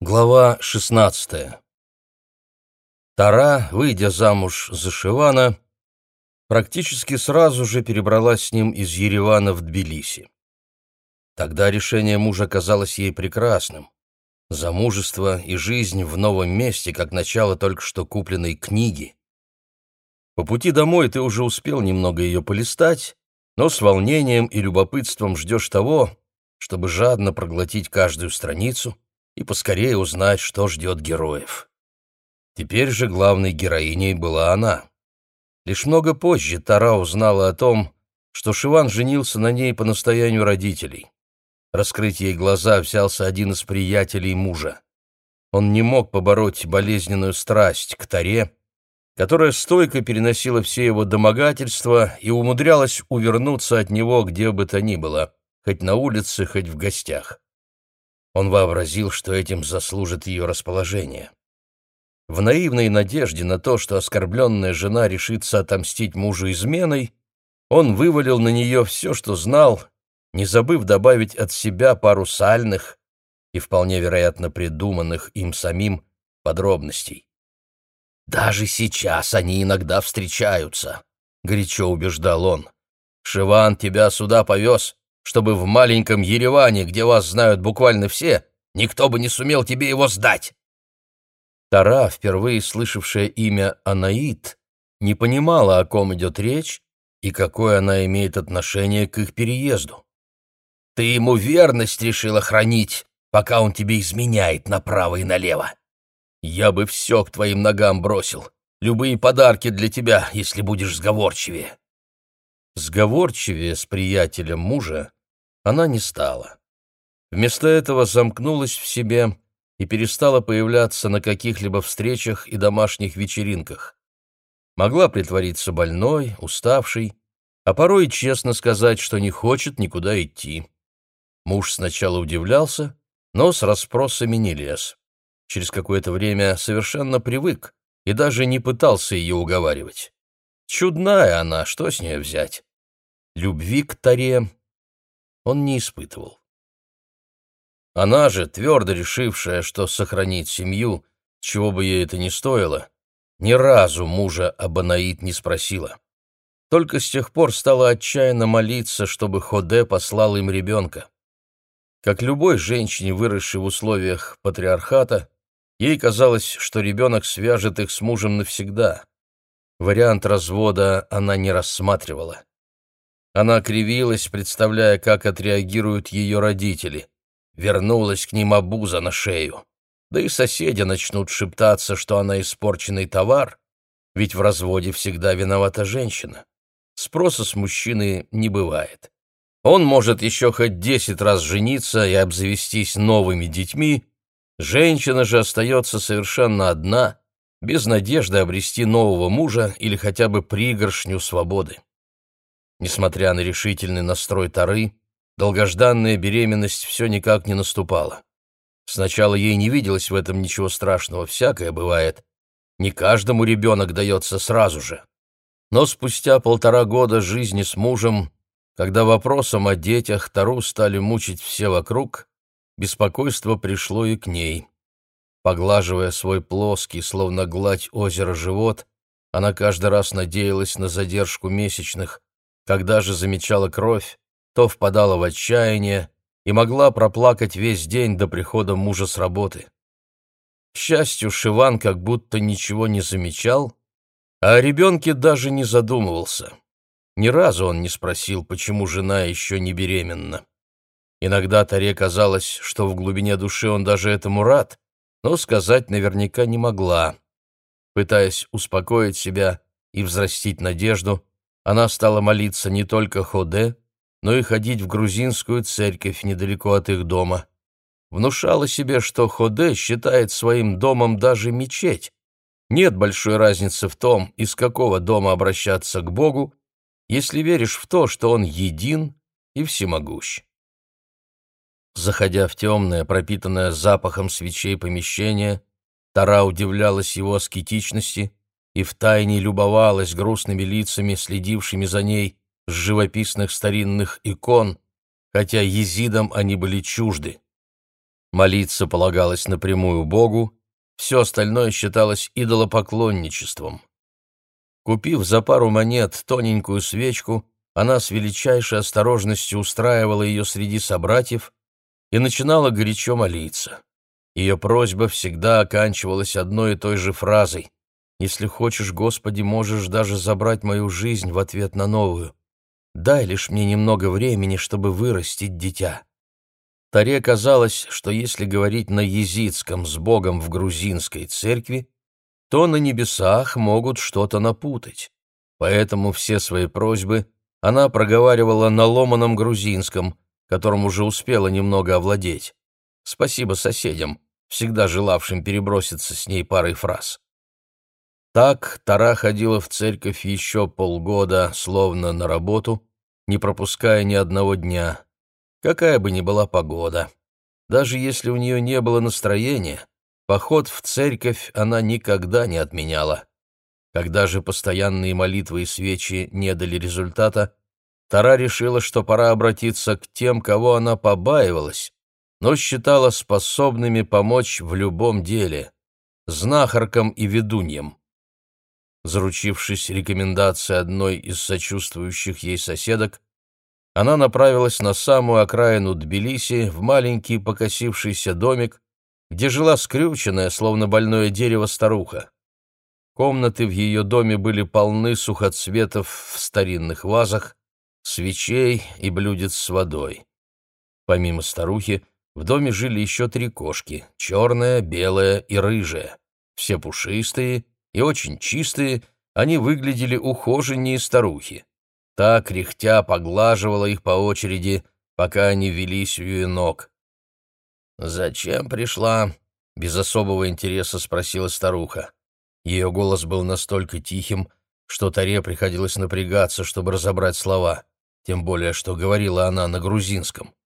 Глава 16. Тара, выйдя замуж за Шивана, практически сразу же перебралась с ним из Еревана в Тбилиси. Тогда решение мужа казалось ей прекрасным. Замужество и жизнь в новом месте, как начало только что купленной книги. По пути домой ты уже успел немного ее полистать, но с волнением и любопытством ждешь того, чтобы жадно проглотить каждую страницу и поскорее узнать, что ждет героев. Теперь же главной героиней была она. Лишь много позже Тара узнала о том, что Шиван женился на ней по настоянию родителей. Раскрыть ей глаза взялся один из приятелей мужа. Он не мог побороть болезненную страсть к Таре, которая стойко переносила все его домогательства и умудрялась увернуться от него где бы то ни было, хоть на улице, хоть в гостях. Он вообразил, что этим заслужит ее расположение. В наивной надежде на то, что оскорбленная жена решится отомстить мужу изменой, он вывалил на нее все, что знал, не забыв добавить от себя пару сальных и, вполне вероятно, придуманных им самим подробностей. «Даже сейчас они иногда встречаются», — горячо убеждал он. «Шиван тебя сюда повез, чтобы в маленьком Ереване, где вас знают буквально все, никто бы не сумел тебе его сдать». Тара, впервые слышавшая имя Анаит, не понимала, о ком идет речь и какое она имеет отношение к их переезду. «Ты ему верность решила хранить, пока он тебе изменяет направо и налево. Я бы все к твоим ногам бросил, любые подарки для тебя, если будешь сговорчивее». Сговорчивее с приятелем мужа она не стала. Вместо этого замкнулась в себе и перестала появляться на каких-либо встречах и домашних вечеринках. Могла притвориться больной, уставшей, а порой честно сказать, что не хочет никуда идти. Муж сначала удивлялся, но с расспросами не лез. Через какое-то время совершенно привык и даже не пытался ее уговаривать. Чудная она, что с нее взять? Любви к Таре он не испытывал. Она же, твердо решившая, что сохранит семью, чего бы ей это ни стоило, ни разу мужа об Анаит не спросила. Только с тех пор стала отчаянно молиться, чтобы Ходе послал им ребенка. Как любой женщине, выросшей в условиях патриархата, ей казалось, что ребенок свяжет их с мужем навсегда. Вариант развода она не рассматривала. Она кривилась, представляя, как отреагируют ее родители. Вернулась к ним обуза на шею. Да и соседи начнут шептаться, что она испорченный товар, ведь в разводе всегда виновата женщина. Спроса с мужчины не бывает. Он может еще хоть 10 раз жениться и обзавестись новыми детьми, женщина же остается совершенно одна, без надежды обрести нового мужа или хотя бы пригоршню свободы. Несмотря на решительный настрой Тары, долгожданная беременность все никак не наступала. Сначала ей не виделось в этом ничего страшного, всякое бывает. Не каждому ребенок дается сразу же. Но спустя 1,5 года жизни с мужем, когда вопросом о детях Тару стали мучить все вокруг, беспокойство пришло и к ней. Поглаживая свой плоский, словно гладь озера, живот, она каждый раз надеялась на задержку месячных, когда же замечала кровь, то впадала в отчаяние и могла проплакать весь день до прихода мужа с работы. К счастью, Шиван как будто ничего не замечал, а о ребенке даже не задумывался. Ни разу он не спросил, почему жена еще не беременна. Иногда Таре казалось, что в глубине души он даже этому рад, но сказать наверняка не могла. Пытаясь успокоить себя и взрастить надежду, она стала молиться не только Ходе, но и ходить в грузинскую церковь недалеко от их дома. Внушала себе, что Ходе считает своим домом даже мечеть. Нет большой разницы в том, из какого дома обращаться к Богу, если веришь в то, что Он един и всемогущ. Заходя в темное, пропитанное запахом свечей помещение, Тара удивлялась его аскетичности и втайне любовалась грустными лицами, следившими за ней с живописных старинных икон, хотя езидам они были чужды. Молиться полагалось напрямую Богу, все остальное считалось идолопоклонничеством. Купив за пару монет тоненькую свечку, она с величайшей осторожностью устраивала ее среди собратьев и начинала горячо молиться. Ее просьба всегда оканчивалась одной и той же фразой: «Если хочешь, Господи, можешь даже забрать мою жизнь в ответ на новую. Дай лишь мне немного времени, чтобы вырастить дитя». Таре казалось, что если говорить на езидском с Богом в грузинской церкви, то на небесах могут что-то напутать. Поэтому все свои просьбы она проговаривала на ломаном грузинском, которым уже успела немного овладеть. Спасибо соседям, всегда желавшим переброситься с ней парой фраз. Так Тара ходила в церковь еще полгода, словно на работу, не пропуская ни одного дня, какая бы ни была погода. Даже если у нее не было настроения, поход в церковь она никогда не отменяла. Когда же постоянные молитвы и свечи не дали результата, Тара решила, что пора обратиться к тем, кого она побаивалась, но считала способными помочь в любом деле — знахаркам и ведуньям. Заручившись рекомендацией одной из сочувствующих ей соседок, она направилась на самую окраину Тбилиси, в маленький покосившийся домик, где жила скрюченная, словно больное дерево, старуха. Комнаты в ее доме были полны сухоцветов в старинных вазах, свечей и блюдец с водой. Помимо старухи, в доме жили еще 3 кошки — черная, белая и рыжая. Все пушистые и очень чистые, они выглядели ухоженнее старухи. Та, кряхтя, поглаживала их по очереди, пока они велись у ее ног. «Зачем пришла?» — без особого интереса спросила старуха. Ее голос был настолько тихим, что Таре приходилось напрягаться, чтобы разобрать слова, тем более что говорила она на грузинском.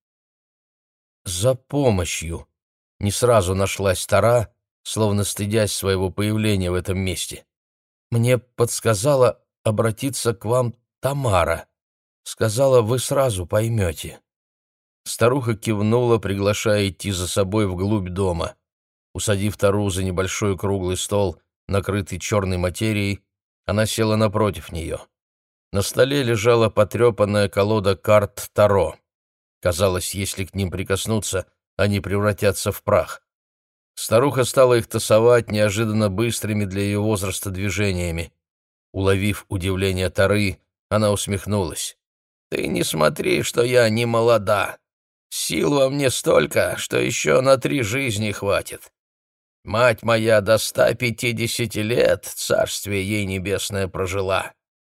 «За помощью!» — не сразу нашлась Тара, словно стыдясь своего появления в этом месте. «Мне подсказала обратиться к вам Тамара. Сказала, вы сразу поймете». Старуха кивнула, приглашая идти за собой вглубь дома. Усадив Тару за небольшой круглый стол, накрытый черной материей, она села напротив нее. На столе лежала потрепанная колода карт Таро. Казалось, если к ним прикоснуться, они превратятся в прах. Старуха стала их тасовать неожиданно быстрыми для ее возраста движениями. Уловив удивление Тары, она усмехнулась. «Ты не смотри, что я не молода. Сил во мне столько, что еще на 3 жизни хватит. Мать моя до 150 лет, царствие ей небесное, прожила».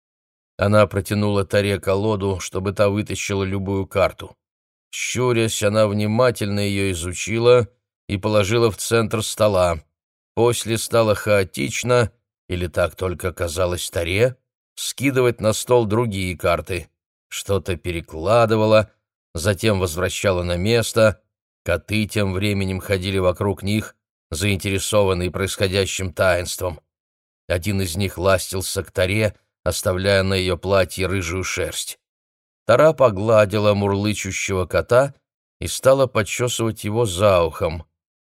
Она протянула Таре колоду, чтобы та вытащила любую карту. Щурясь, она внимательно ее изучила и положила в центр стола. После стало хаотично, или так только казалось Таре, скидывать на стол другие карты. Что-то перекладывала, затем возвращала на место. Коты тем временем ходили вокруг них, заинтересованные происходящим таинством. Один из них ластился к Таре, оставляя на ее платье рыжую шерсть. Тара погладила мурлычущего кота и стала почесывать его за ухом.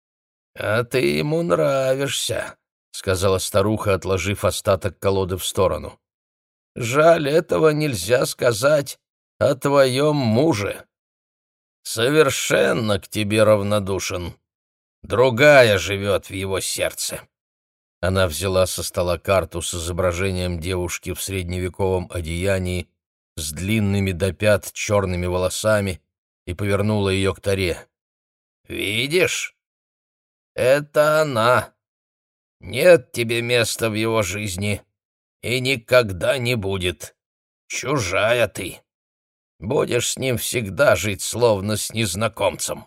«А ты ему нравишься», — сказала старуха, отложив остаток колоды в сторону. «Жаль, этого нельзя сказать о твоем муже. Совершенно к тебе равнодушен. Другая живет в его сердце». Она взяла со стола карту с изображением девушки в средневековом одеянии, с длинными до пят черными волосами, и повернула ее к Таре. «Видишь? Это она. Нет тебе места в его жизни, и никогда не будет. Чужая ты. Будешь с ним всегда жить, словно с незнакомцем».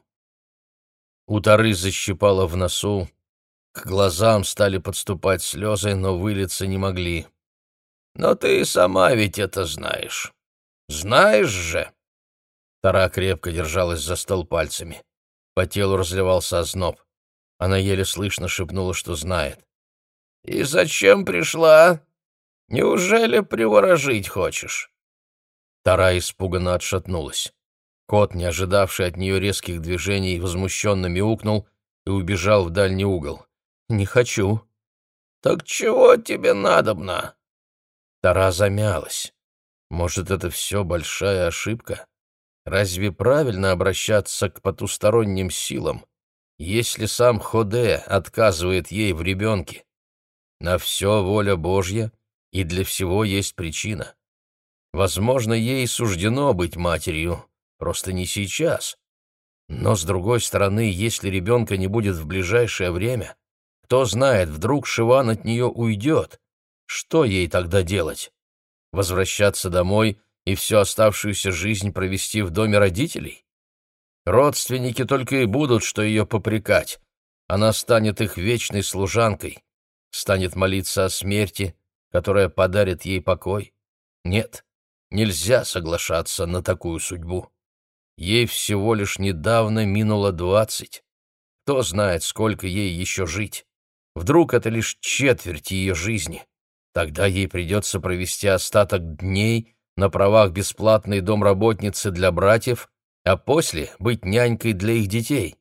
У Тары защипало в носу, к глазам стали подступать слезы, но вылиться не могли. «Но ты сама ведь это знаешь. Знаешь же!» Тара крепко держалась за стол пальцами. По телу разливался озноб. Она еле слышно шепнула, что знает. «И зачем пришла? Неужели приворожить хочешь?» Тара испуганно отшатнулась. Кот, не ожидавший от нее резких движений, возмущенно мяукнул и убежал в дальний угол. «Не хочу». «Так чего тебе надобно?» Тара замялась. Может, это все большая ошибка? Разве правильно обращаться к потусторонним силам, если сам Ходе отказывает ей в ребенке? На все воля Божья, и для всего есть причина. Возможно, ей суждено быть матерью, просто не сейчас. Но, с другой стороны, если ребенка не будет в ближайшее время, кто знает, вдруг Шиван от нее уйдет. Что ей тогда делать? Возвращаться домой и всю оставшуюся жизнь провести в доме родителей? Родственники только и будут, что ее попрекать. Она станет их вечной служанкой, станет молиться о смерти, которая подарит ей покой. Нет, нельзя соглашаться на такую судьбу. Ей всего лишь недавно минуло 20. Кто знает, сколько ей еще жить. Вдруг это лишь четверть ее жизни. Тогда ей придется провести остаток дней на правах бесплатной домработницы для братьев, а после быть нянькой для их детей.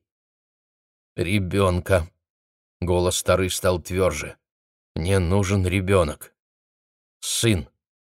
«Ребенка», — голос Тары стал тверже, — «мне нужен ребенок. Сын».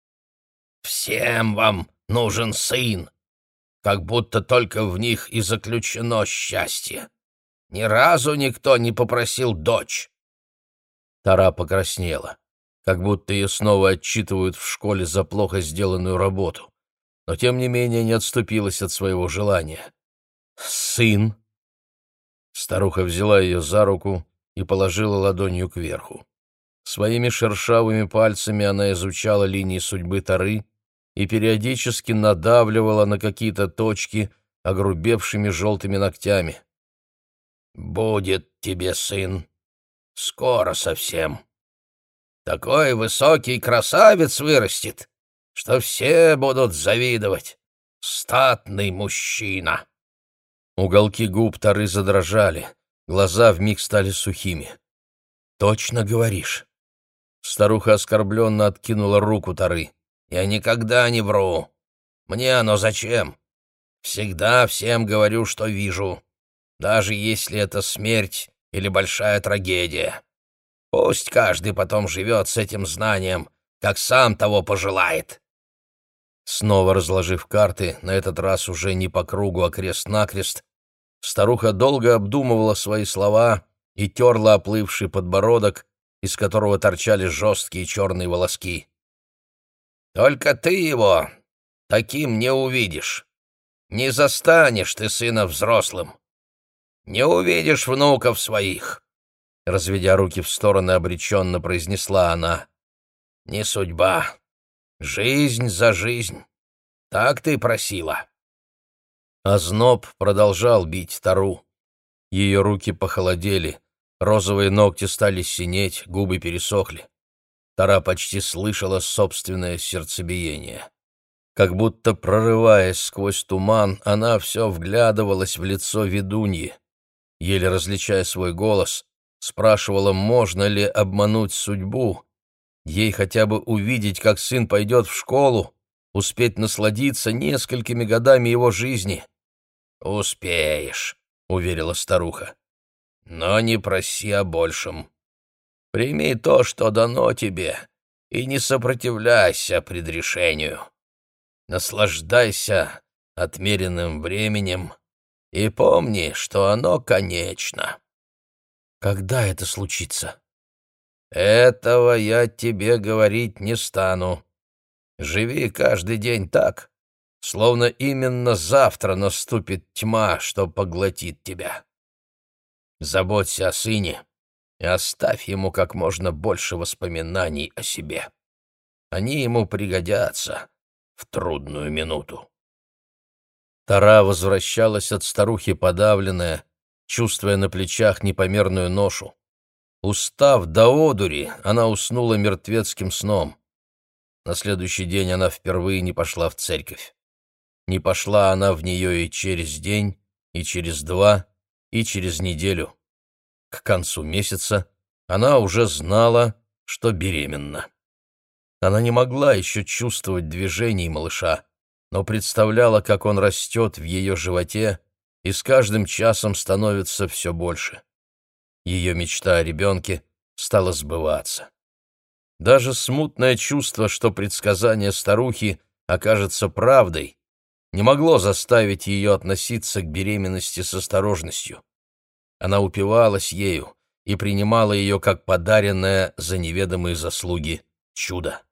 «Всем вам нужен сын, как будто только в них и заключено счастье. Ни разу никто не попросил дочь». Тара покраснела, как будто ее снова отчитывают в школе за плохо сделанную работу, но тем не менее не отступилась от своего желания. «Сын!» Старуха взяла ее за руку и положила ладонью кверху. Своими шершавыми пальцами она изучала линии судьбы Тары и периодически надавливала на какие-то точки огрубевшими желтыми ногтями. «Будет тебе сын. Скоро совсем. Такой высокий красавец вырастет, что все будут завидовать. Статный мужчина». Уголки губ Тары задрожали, глаза вмиг стали сухими. «Точно говоришь?» Старуха оскорбленно откинула руку Тары. «Я никогда не вру. Мне оно зачем? Всегда всем говорю, что вижу, даже если это смерть или большая трагедия. Пусть каждый потом живет с этим знанием, как сам того пожелает». Снова разложив карты, на этот раз уже не по кругу, а крест-накрест, старуха долго обдумывала свои слова и терла оплывший подбородок, из которого торчали жесткие черные волоски. «Только ты его таким не увидишь. Не застанешь ты сына взрослым. Не увидишь внуков своих», — разведя руки в стороны, обреченно произнесла она. «Не судьба. Жизнь за жизнь. Так ты просила». Озноб продолжал бить Тару. Ее руки похолодели, розовые ногти стали синеть, губы пересохли. Тара почти слышала собственное сердцебиение. Как будто прорываясь сквозь туман, она все вглядывалась в лицо ведуньи. Еле различая свой голос, спрашивала, можно ли обмануть судьбу. Ей хотя бы увидеть, как сын пойдет в школу, успеть насладиться несколькими годами его жизни. «Успеешь», — уверила старуха. «Но не проси о большем. Прими то, что дано тебе, и не сопротивляйся предрешению. Наслаждайся отмеренным временем и помни, что оно конечно». «Когда это случится?» «Этого я тебе говорить не стану. Живи каждый день так, словно именно завтра наступит тьма, что поглотит тебя. Заботься о сыне и оставь ему как можно больше воспоминаний о себе. Они ему пригодятся в трудную минуту». Тара возвращалась от старухи подавленная, чувствуя на плечах непомерную ношу. Устав до одури, она уснула мертвецким сном. На следующий день она впервые не пошла в церковь. Не пошла она в нее и через день, и через 2, и через неделю. К концу месяца она уже знала, что беременна. Она не могла еще чувствовать движений малыша, но представляла, как он растет в ее животе и с каждым часом становится все больше. Ее мечта о ребенке стала сбываться. Даже смутное чувство, что предсказание старухи окажется правдой, не могло заставить ее относиться к беременности с осторожностью. Она упивалась ею и принимала ее как подаренное за неведомые заслуги чудо.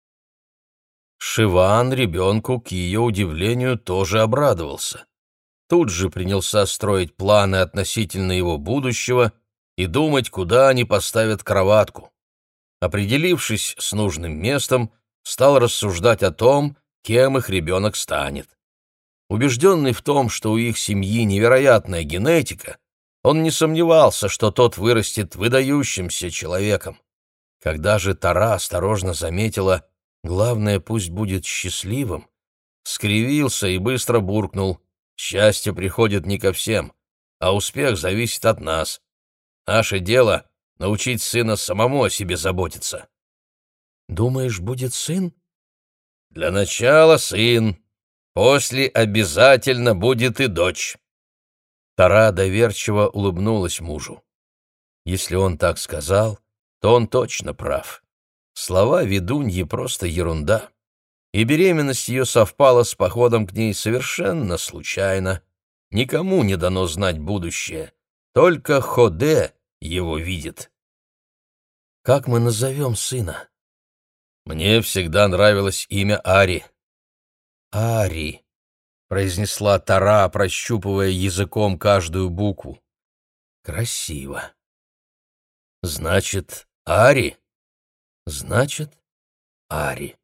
Шиван ребенку, к ее удивлению, тоже обрадовался. Тут же принялся строить планы относительно его будущего и думать, куда они поставят кроватку. Определившись с нужным местом, стал рассуждать о том, кем их ребенок станет. Убежденный в том, что у их семьи невероятная генетика, он не сомневался, что тот вырастет выдающимся человеком. Когда же Тара осторожно заметила: «Главное, пусть будет счастливым», скривился и быстро буркнул: «Счастье приходит не ко всем, а успех зависит от нас. Наше дело — научить сына самому о себе заботиться». «Думаешь, будет сын?» «Для начала сын, после обязательно будет и дочь». Тара доверчиво улыбнулась мужу. Если он так сказал, то он точно прав. Слова ведуньи — просто ерунда. И беременность ее совпала с походом к ней совершенно случайно. Никому не дано знать будущее. Только Ходе его видит. «Как мы назовем сына?» «Мне всегда нравилось имя Ари». «Ари», — произнесла Тара, прощупывая языком каждую букву. «Красиво». «Значит, Ари?» «Значит, Ари».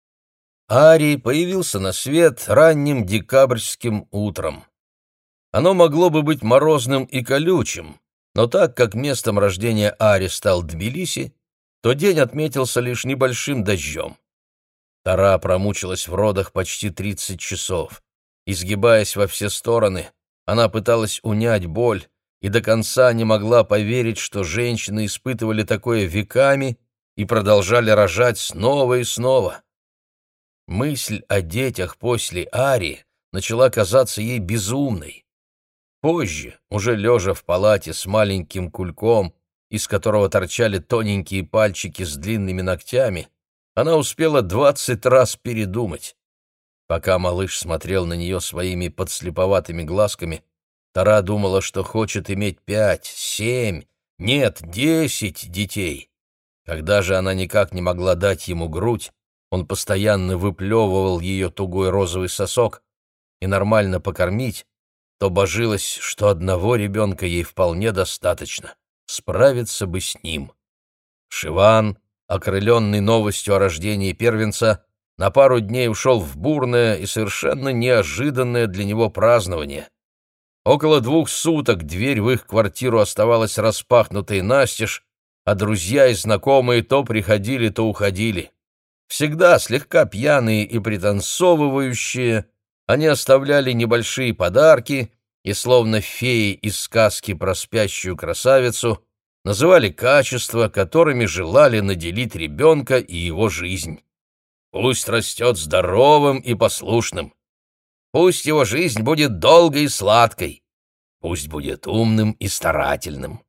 Ари появился на свет ранним декабрьским утром. Оно могло бы быть морозным и колючим, но так как местом рождения Ари стал Тбилиси, то день отметился лишь небольшим дождем. Тара промучилась в родах почти 30 часов. Изгибаясь во все стороны, она пыталась унять боль и до конца не могла поверить, что женщины испытывали такое веками и продолжали рожать снова и снова. Мысль о детях после Ари начала казаться ей безумной. Позже, уже лежа в палате с маленьким кульком, из которого торчали тоненькие пальчики с длинными ногтями, она успела 20 раз передумать. Пока малыш смотрел на нее своими подслеповатыми глазками, Тара думала, что хочет иметь 5, 7, нет, 10 детей. Когда же она никак не могла дать ему грудь, он постоянно выплевывал ее тугой розовый сосок, и нормально покормить, то божилась, что одного ребенка ей вполне достаточно, справиться бы с ним. Шиван, окрыленный новостью о рождении первенца, на пару дней ушел в бурное и совершенно неожиданное для него празднование. Около 2 суток дверь в их квартиру оставалась распахнутой настежь, а друзья и знакомые то приходили, то уходили. Всегда слегка пьяные и пританцовывающие, они оставляли небольшие подарки и, словно феи из сказки про спящую красавицу, называли качества, которыми желали наделить ребенка и его жизнь. Пусть растет здоровым и послушным. Пусть его жизнь будет долгой и сладкой. Пусть будет умным и старательным.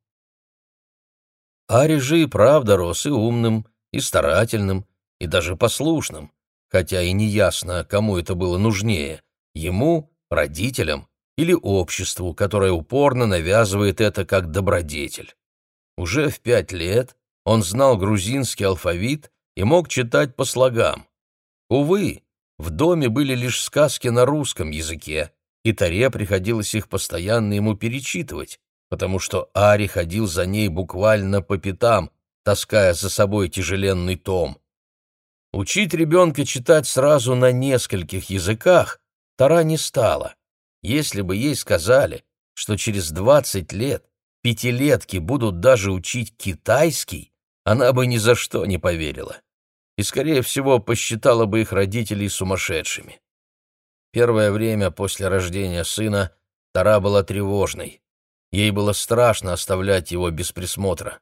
Ари же и правда рос и умным, и старательным, и даже послушным, хотя и неясно, кому это было нужнее — ему, родителям или обществу, которое упорно навязывает это как добродетель. Уже в 5 лет он знал грузинский алфавит и мог читать по слогам. Увы, в доме были лишь сказки на русском языке, и Таре приходилось их постоянно ему перечитывать, потому что Ари ходил за ней буквально по пятам, таская за собой тяжеленный том. Учить ребенка читать сразу на нескольких языках Тара не стала. Если бы ей сказали, что через 20 лет пятилетки будут даже учить китайский, она бы ни за что не поверила. И, скорее всего, посчитала бы их родителей сумасшедшими. Первое время после рождения сына Тара была тревожной. Ей было страшно оставлять его без присмотра.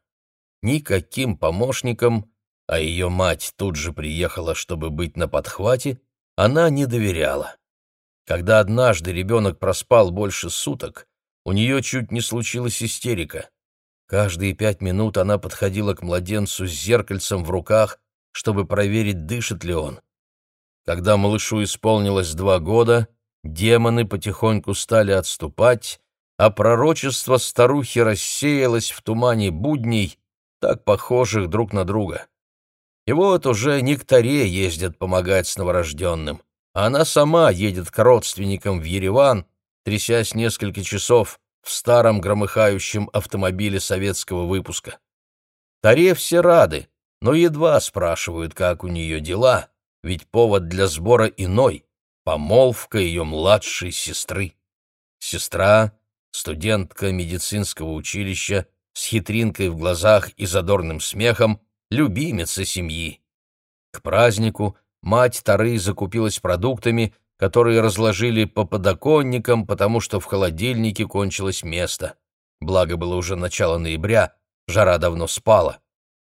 Никаким помощником, а ее мать тут же приехала, чтобы быть на подхвате, она не доверяла. Когда однажды ребенок проспал больше суток, у нее чуть не случилась истерика. Каждые 5 минут она подходила к младенцу с зеркальцем в руках, чтобы проверить, дышит ли он. Когда малышу исполнилось 2 года, демоны потихоньку стали отступать, а пророчество старухи рассеялось в тумане будней, так похожих друг на друга. И вот уже не к Таре ездят помогать с новорожденным, а она сама едет к родственникам в Ереван, трясясь несколько часов в старом громыхающем автомобиле советского выпуска. Таре все рады, но едва спрашивают, как у нее дела, ведь повод для сбора иной — помолвка ее младшей сестры. Сестра, студентка медицинского училища, с хитринкой в глазах и задорным смехом, любимица семьи. К празднику мать Тары закупилась продуктами, которые разложили по подоконникам, потому что в холодильнике кончилось место. Благо было уже начало ноября, жара давно спала.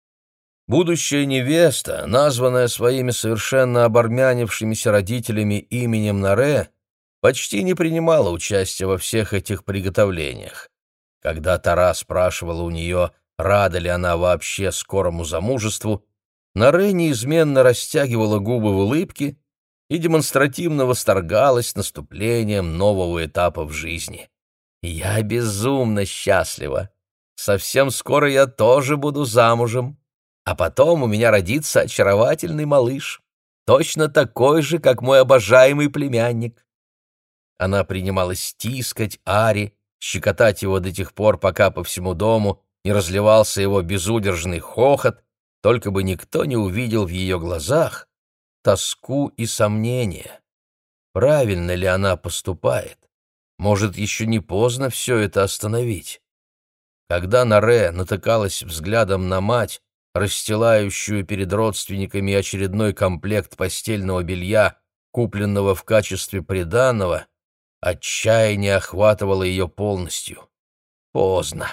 Будущая невеста, названная своими совершенно обармянившимися родителями именем Наре, почти не принимала участия во всех этих приготовлениях. Когда Тара спрашивала у нее, рада ли она вообще скорому замужеству, Наре неизменно растягивала губы в улыбке и демонстративно восторгалась наступлением нового этапа в жизни. «Я безумно счастлива. Совсем скоро я тоже буду замужем. А потом у меня родится очаровательный малыш, точно такой же, как мой обожаемый племянник». Она принималась тискать Ари, щекотать его до тех пор, пока по всему дому не разливался его безудержный хохот, только бы никто не увидел в ее глазах тоску и сомнения. Правильно ли она поступает? Может, еще не поздно все это остановить? Когда Наре натыкалась взглядом на мать, расстилающую перед родственниками очередной комплект постельного белья, купленного в качестве приданого, отчаяние охватывало ее полностью. Поздно.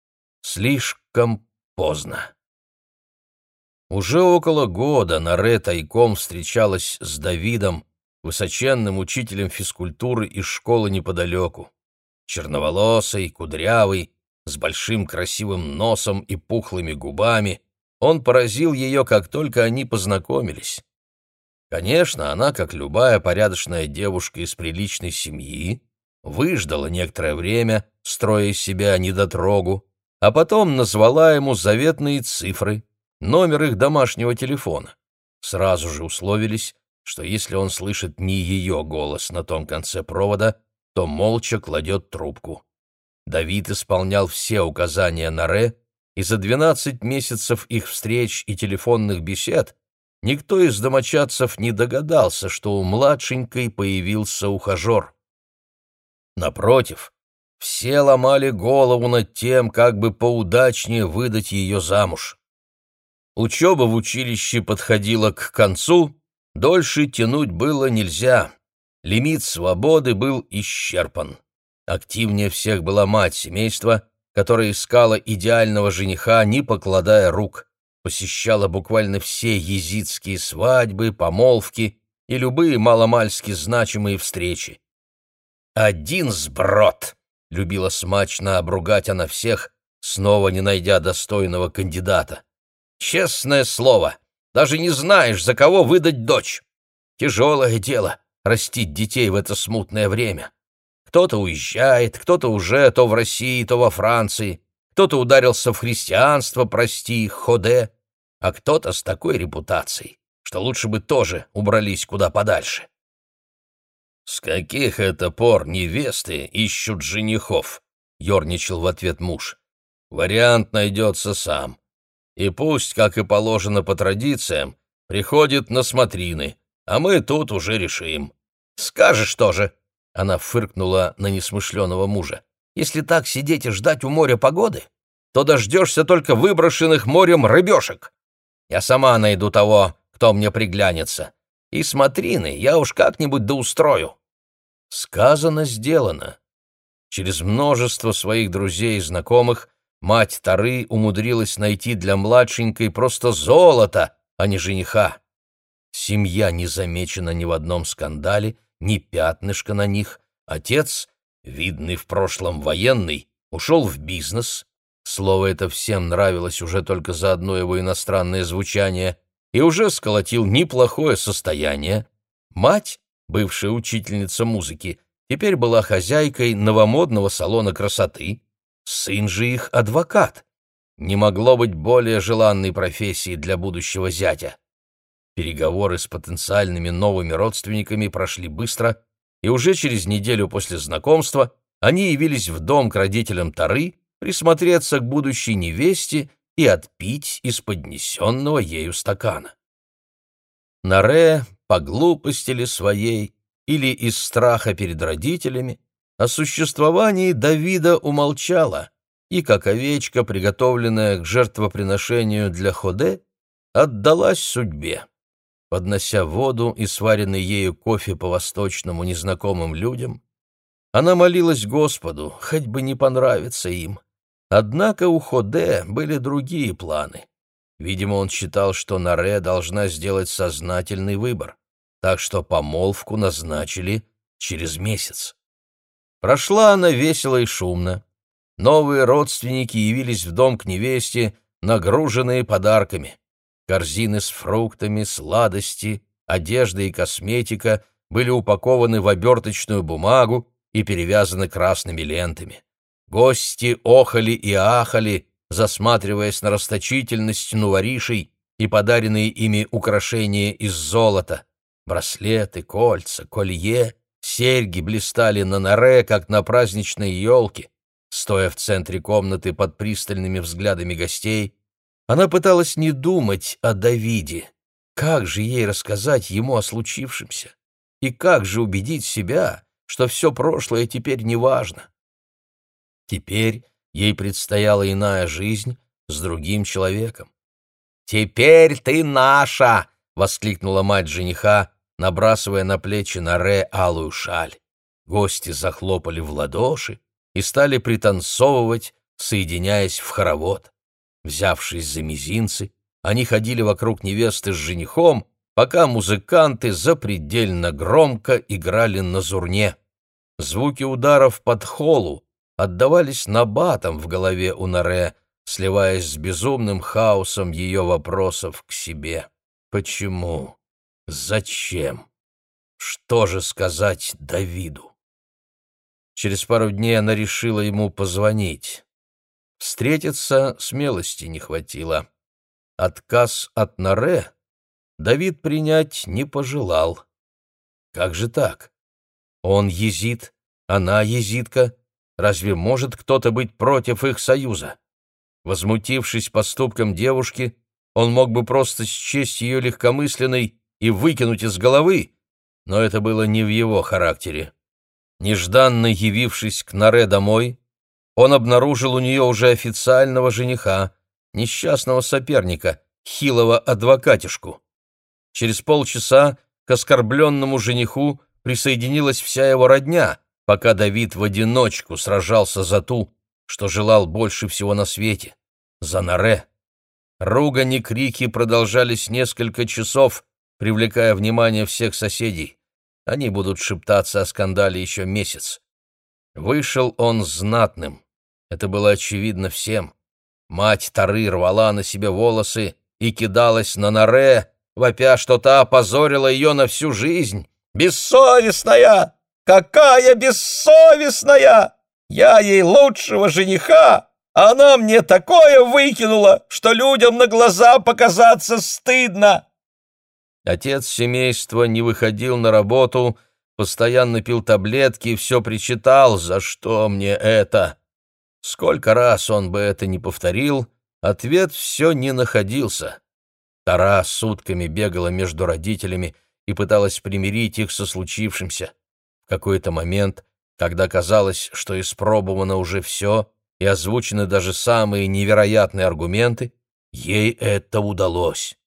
Слишком поздно. Уже около года Наре тайком встречалась с Давидом, высоченным учителем физкультуры из школы неподалеку. Черноволосый, кудрявый, с большим красивым носом и пухлыми губами, он поразил ее, как только они познакомились. Конечно, она, как любая порядочная девушка из приличной семьи, выждала некоторое время, строя из себя недотрогу, а потом назвала ему заветные цифры, номер их домашнего телефона. Сразу же условились, что если он слышит не ее голос на том конце провода, то молча кладет трубку. Давид исполнял все указания Наре, и за 12 месяцев их встреч и телефонных бесед никто из домочадцев не догадался, что у младшенькой появился ухажер. Напротив, все ломали голову над тем, как бы поудачнее выдать ее замуж. Учеба в училище подходила к концу, дольше тянуть было нельзя. Лимит свободы был исчерпан. Активнее всех была мать семейства, которая искала идеального жениха, не покладая рук, посещала буквально все езидские свадьбы, помолвки и любые маломальски значимые встречи. «Один сброд!» — любила смачно обругать она всех, снова не найдя достойного кандидата. «Честное слово, даже не знаешь, за кого выдать дочь. Тяжелое дело — растить детей в это смутное время. Кто-то уезжает, кто-то уже то в России, то во Франции, кто-то ударился в христианство, прости, ходе, а кто-то с такой репутацией, что лучше бы тоже убрались куда подальше». «С каких это пор невесты ищут женихов?» — ерничал в ответ муж. «Вариант найдется сам. И пусть, как и положено по традициям, приходит на смотрины, а мы тут уже решим». «Скажешь тоже!» — она фыркнула на несмышленого мужа. «Если так сидеть и ждать у моря погоды, то дождешься только выброшенных морем рыбешек. Я сама найду того, кто мне приглянется. И смотрины я уж как-нибудь доустрою». Сказано, сделано. Через множество своих друзей и знакомых мать Тары умудрилась найти для младшенькой просто золото, а не жениха. Семья не замечена ни в одном скандале, ни пятнышка на них. Отец, видный в прошлом военный, ушел в бизнес. Слово это всем нравилось уже только за одно его иностранное звучание, и уже сколотил неплохое состояние. Мать, бывшая учительница музыки, теперь была хозяйкой новомодного салона красоты. Сын же их адвокат. Не могло быть более желанной профессии для будущего зятя. Переговоры с потенциальными новыми родственниками прошли быстро, и уже через неделю после знакомства они явились в дом к родителям Тары присмотреться к будущей невесте и отпить из поднесенного ею стакана. Наре, по глупости ли своей или из страха перед родителями, о существовании Давида умолчала и, как овечка, приготовленная к жертвоприношению для Ходе, отдалась судьбе. Поднося воду и сваренный ею кофе по-восточному незнакомым людям, она молилась Господу, хоть бы не понравиться им. Однако у Ходе были другие планы. Видимо, он считал, что Наре должна сделать сознательный выбор, так что помолвку назначили через месяц. Прошла она весело и шумно. Новые родственники явились в дом к невесте, нагруженные подарками. Корзины с фруктами, сладости, одежда и косметика были упакованы в оберточную бумагу и перевязаны красными лентами. Гости охали и ахали, засматриваясь на расточительность нуворишей и подаренные ими украшения из золота. Браслеты, кольца, колье, серьги блистали на Наре, как на праздничной елке. Стоя в центре комнаты под пристальными взглядами гостей, она пыталась не думать о Давиде. Как же ей рассказать ему о случившемся? И как же убедить себя, что все прошлое теперь не важно? Теперь ей предстояла иная жизнь с другим человеком. «Теперь ты наша!» — воскликнула мать жениха, набрасывая на плечи Наре алую шаль. Гости захлопали в ладоши и стали пританцовывать, соединяясь в хоровод. Взявшись за мизинцы, они ходили вокруг невесты с женихом, пока музыканты запредельно громко играли на зурне. Звуки ударов под холу отдавались набатом в голове у Наре, сливаясь с безумным хаосом ее вопросов к себе. Почему? Зачем? Что же сказать Давиду? Через пару дней она решила ему позвонить. Встретиться смелости не хватило. Отказ от Наре Давид принять не пожелал. Как же так? Он езид, она езидка. Разве может кто-то быть против их союза? Возмутившись поступком девушки, он мог бы просто счесть ее легкомысленной и выкинуть из головы, но это было не в его характере. Нежданно явившись к Наре домой, он обнаружил у нее уже официального жениха, несчастного соперника, хилого адвокатишку. Через полчаса к оскорбленному жениху присоединилась вся его родня, пока Давид в одиночку сражался за ту, что желал больше всего на свете — за Наре. Ругань и крики продолжались несколько часов, привлекая внимание всех соседей. Они будут шептаться о скандале еще месяц. Вышел он знатным. Это было очевидно всем. Мать Тары рвала на себе волосы и кидалась на Наре, вопя, что та опозорила ее на всю жизнь. «Бессовестная! Какая бессовестная! Я ей лучшего жениха, а она мне такое выкинула, что людям на глаза показаться стыдно!» Отец семейства не выходил на работу, постоянно пил таблетки и все причитал: «За что мне это?» Сколько раз он бы это ни повторил, ответ все не находился. Тара сутками бегала между родителями и пыталась примирить их со случившимся. В какой-то момент, когда казалось, что испробовано уже все и озвучены даже самые невероятные аргументы, ей это удалось.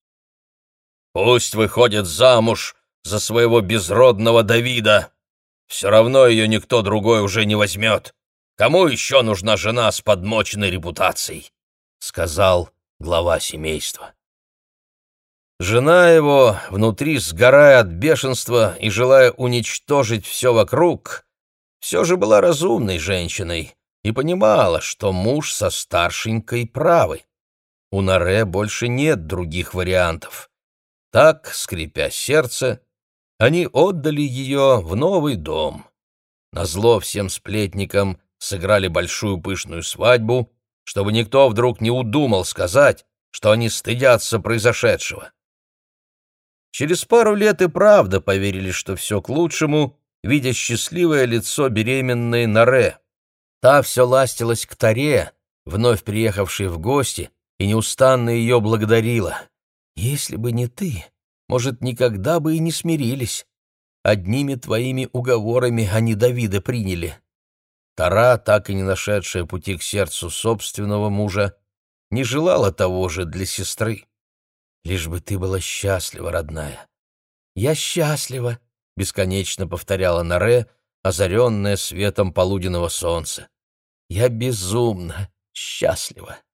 «Пусть выходит замуж за своего безродного Давида. Все равно ее никто другой уже не возьмет. Кому еще нужна жена с подмоченной репутацией?» — сказал глава семейства. Жена его, внутри сгорая от бешенства и желая уничтожить все вокруг, все же была разумной женщиной и понимала, что муж со старшенькой правы. У Наре больше нет других вариантов. Так, скрипя сердце, они отдали ее в новый дом. Назло всем сплетникам сыграли большую пышную свадьбу, чтобы никто вдруг не удумал сказать, что они стыдятся произошедшего. Через пару лет и правда поверили, что все к лучшему, видя счастливое лицо беременной Наре. Та все ластилась к Таре, вновь приехавшей в гости, и неустанно ее благодарила. «Если бы не ты, может, никогда бы и не смирились. Одними твоими уговорами они Давида приняли». Тара, так и не нашедшая пути к сердцу собственного мужа, не желала того же для сестры. «Лишь бы ты была счастлива, родная». «Я счастлива», — бесконечно повторяла Наре, озаренная светом полуденного солнца. «Я безумно счастлива».